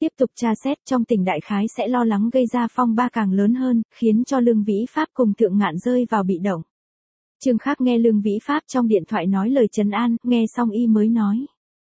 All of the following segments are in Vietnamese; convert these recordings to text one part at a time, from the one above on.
tiếp tục tra xét trong tỉnh đại khái sẽ lo lắng gây ra phong ba càng lớn hơn, khiến cho Lương Vĩ Pháp cùng Thượng Ngạn rơi vào bị động. Trương Khắc nghe Lương Vĩ Pháp trong điện thoại nói lời trấn an, nghe xong y mới nói.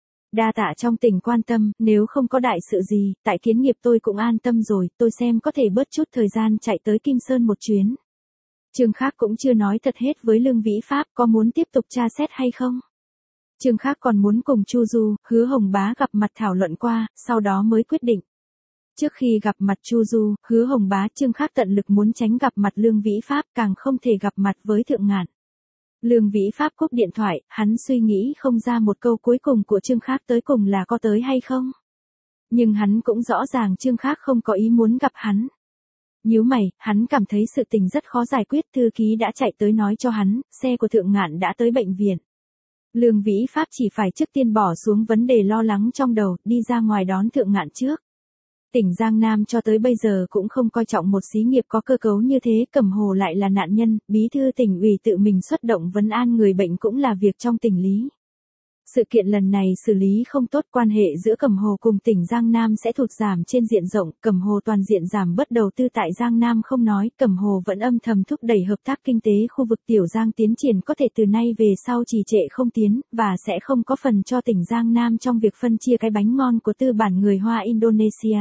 Đa tạ trong tỉnh quan tâm, nếu không có đại sự gì, tại Kiến Nghiệp tôi cũng an tâm rồi, tôi xem có thể bớt chút thời gian chạy tới Kim Sơn một chuyến. Trương Khắc cũng chưa nói thật hết với Lương Vĩ Pháp có muốn tiếp tục tra xét hay không. Trương Khắc còn muốn cùng Chu Du, Hứa Hồng Bá gặp mặt thảo luận qua, sau đó mới quyết định. Trước khi gặp mặt Chu Du, Hứa Hồng Bá, Trương Khắc tận lực muốn tránh gặp mặt Lương Vĩ Pháp, càng không thể gặp mặt với Thượng Ngạn. Lương Vĩ Pháp cúp điện thoại, hắn suy nghĩ không ra một câu cuối cùng của Trương Khắc tới cùng là có tới hay không. Nhưng hắn cũng rõ ràng Trương Khắc không có ý muốn gặp hắn. Nhíu mày, hắn cảm thấy sự tình rất khó giải quyết, thư ký đã chạy tới nói cho hắn, xe của Thượng Ngạn đã tới bệnh viện. Lương Vĩ Pháp chỉ phải trước tiên bỏ xuống vấn đề lo lắng trong đầu, đi ra ngoài đón Thượng Ngạn trước. Tỉnh Giang Nam cho tới bây giờ cũng không coi trọng một xí nghiệp có cơ cấu như thế, Cẩm Hồ lại là nạn nhân, bí thư tỉnh ủy tự mình xuất động vấn an người bệnh cũng là việc trong tình lý. Sự kiện lần này xử lý không tốt, quan hệ giữa Cẩm Hồ cùng tỉnh Giang Nam sẽ thụt giảm trên diện rộng, Cẩm Hồ toàn diện giảm bớt đầu tư tại Giang Nam không nói, Cẩm Hồ vẫn âm thầm thúc đẩy hợp tác kinh tế khu vực Tiểu Giang tiến triển có thể từ nay về sau trì trệ không tiến, và sẽ không có phần cho tỉnh Giang Nam trong việc phân chia cái bánh ngon của tư bản người Hoa Indonesia.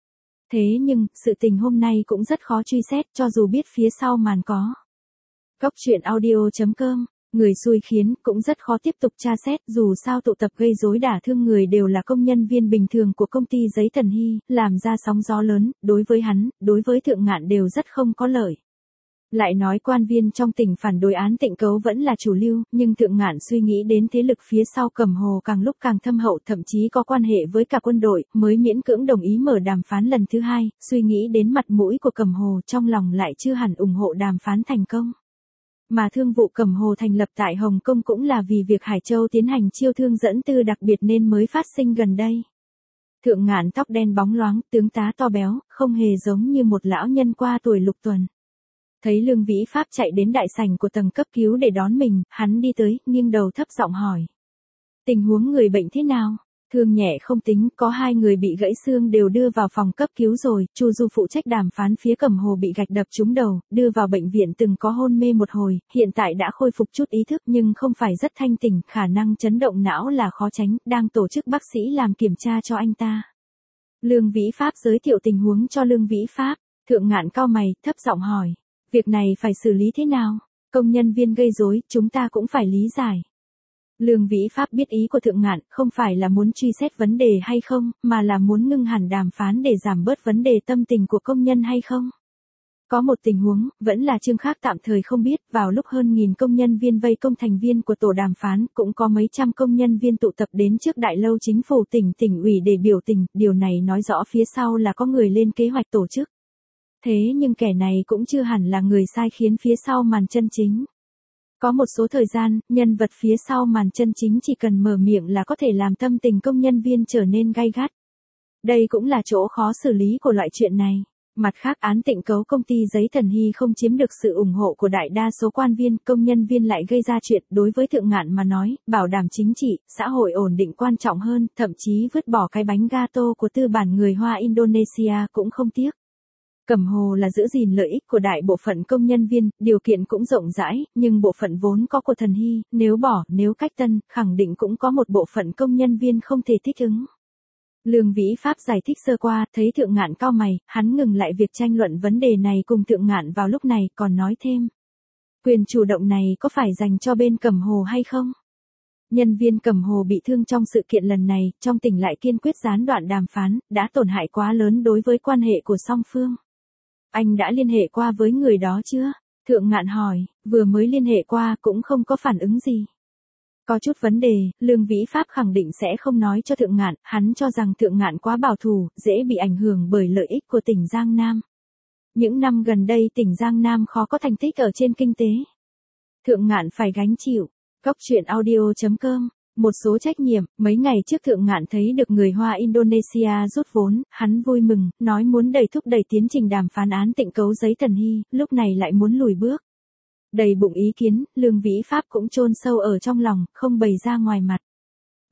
Thế nhưng, sự tình hôm nay cũng rất khó truy xét cho dù biết phía sau màn có. Góc truyện audio.com, người xui khiến cũng rất khó tiếp tục tra xét, dù sao tụ tập gây rối đả thương người đều là công nhân viên bình thường của công ty giấy Tần Hy, làm ra sóng gió lớn, đối với hắn, đối với Thượng Ngạn đều rất không có lợi. Lại nói quan viên trong tỉnh phản đối án Tịnh Cấu vẫn là chủ lưu, nhưng Thượng Ngạn suy nghĩ đến thế lực phía sau Cẩm Hồ càng lúc càng thâm hậu, thậm chí có quan hệ với cả quân đội, mới miễn cưỡng đồng ý mở đàm phán lần thứ hai, suy nghĩ đến mặt mũi của Cẩm Hồ trong lòng lại chưa hẳn ủng hộ đàm phán thành công. Mà thương vụ Cẩm Hồ thành lập tại Hồng Kông cũng là vì việc Hải Châu tiến hành chiêu thương dẫn tư đặc biệt nên mới phát sinh gần đây. Thượng Ngạn tóc đen bóng loáng, tướng tá to béo, không hề giống như một lão nhân qua tuổi lục tuần. Thấy Lương Vĩ Pháp chạy đến đại sảnh của tầng cấp cứu để đón mình, hắn đi tới, nghiêng đầu thấp giọng hỏi. Tình huống người bệnh thế nào? Thương nhẹ không tính, có 2 người bị gãy xương đều đưa vào phòng cấp cứu rồi, Chu Du phụ trách đàm phán phía Cẩm Hồ bị gạch đập trúng đầu, đưa vào bệnh viện từng có hôn mê một hồi, hiện tại đã khôi phục chút ý thức nhưng không phải rất thanh tỉnh, khả năng chấn động não là khó tránh, đang tổ chức bác sĩ làm kiểm tra cho anh ta. Lương Vĩ Pháp giới thiệu tình huống cho Lương Vĩ Pháp, Thượng Ngạn cau mày, thấp giọng hỏi. Việc này phải xử lý thế nào? Công nhân viên gây rối, chúng ta cũng phải lý giải. Lương Vĩ Pháp biết ý của Thượng Ngạn, không phải là muốn truy xét vấn đề hay không, mà là muốn ngưng hẳn đàm phán để giảm bớt vấn đề tâm tình của công nhân hay không. Có một tình huống, vẫn là Trương Khắc tạm thời không biết, vào lúc hơn 1000 công nhân viên vây công thành viên của tổ đàm phán, cũng có mấy trăm công nhân viên tụ tập đến trước đại lâu chính phủ tỉnh ủy để biểu tình, điều này nói rõ phía sau là có người lên kế hoạch tổ chức. Thế nhưng kẻ này cũng chưa hẳn là người sai khiến phía sau màn chân chính. Có một số thời gian, nhân vật phía sau màn chân chính chỉ cần mở miệng là có thể làm tâm tình công nhân viên trở nên gay gắt. Đây cũng là chỗ khó xử lý của loại chuyện này. Mặt khác án Tịnh Cấu công ty giấy Thần Hy không chiếm được sự ủng hộ của đại đa số quan viên, công nhân viên lại gây ra chuyện, đối với Thượng Ngạn mà nói, bảo đảm chính trị, xã hội ổn định quan trọng hơn, thậm chí vứt bỏ cái bánh gato của tư bản người Hoa Indonesia cũng không tiếc. Cẩm Hồ là giữ gìn lợi ích của đại bộ phận công nhân viên, điều kiện cũng rộng rãi, nhưng bộ phận vốn có của Thần Hy, nếu cách tân, khẳng định cũng có một bộ phận công nhân viên không thể thích ứng. Lương Vĩ Pháp giải thích sơ qua, thấy Thượng Ngạn cau mày, hắn ngừng lại việc tranh luận vấn đề này cùng Thượng Ngạn vào lúc này, còn nói thêm. Quyền chủ động này có phải dành cho bên Cẩm Hồ hay không? Nhân viên Cẩm Hồ bị thương trong sự kiện lần này, trong tỉnh lại kiên quyết gián đoạn đàm phán, đã tổn hại quá lớn đối với quan hệ của song phương. Anh đã liên hệ qua với người đó chưa? Thượng Ngạn hỏi, vừa mới liên hệ qua cũng không có phản ứng gì. Có chút vấn đề, Lương Vĩ Pháp khẳng định sẽ không nói cho Thượng Ngạn, hắn cho rằng Thượng Ngạn quá bảo thủ, dễ bị ảnh hưởng bởi lợi ích của tỉnh Giang Nam. Những năm gần đây tỉnh Giang Nam khó có thành tích ở trên kinh tế. Thượng Ngạn phải gánh chịu. Góc truyện audio.com, một số trách nhiệm, mấy ngày trước Thượng Ngạn thấy được người Hoa Indonesia rút vốn, hắn vui mừng, nói muốn thúc đẩy tiến trình đàm phán án Tịnh Cấu giấy Thần Hy, lúc này lại muốn lùi bước. Đầy bụng ý kiến, Lương Vĩ Pháp cũng chôn sâu ở trong lòng, không bày ra ngoài mặt.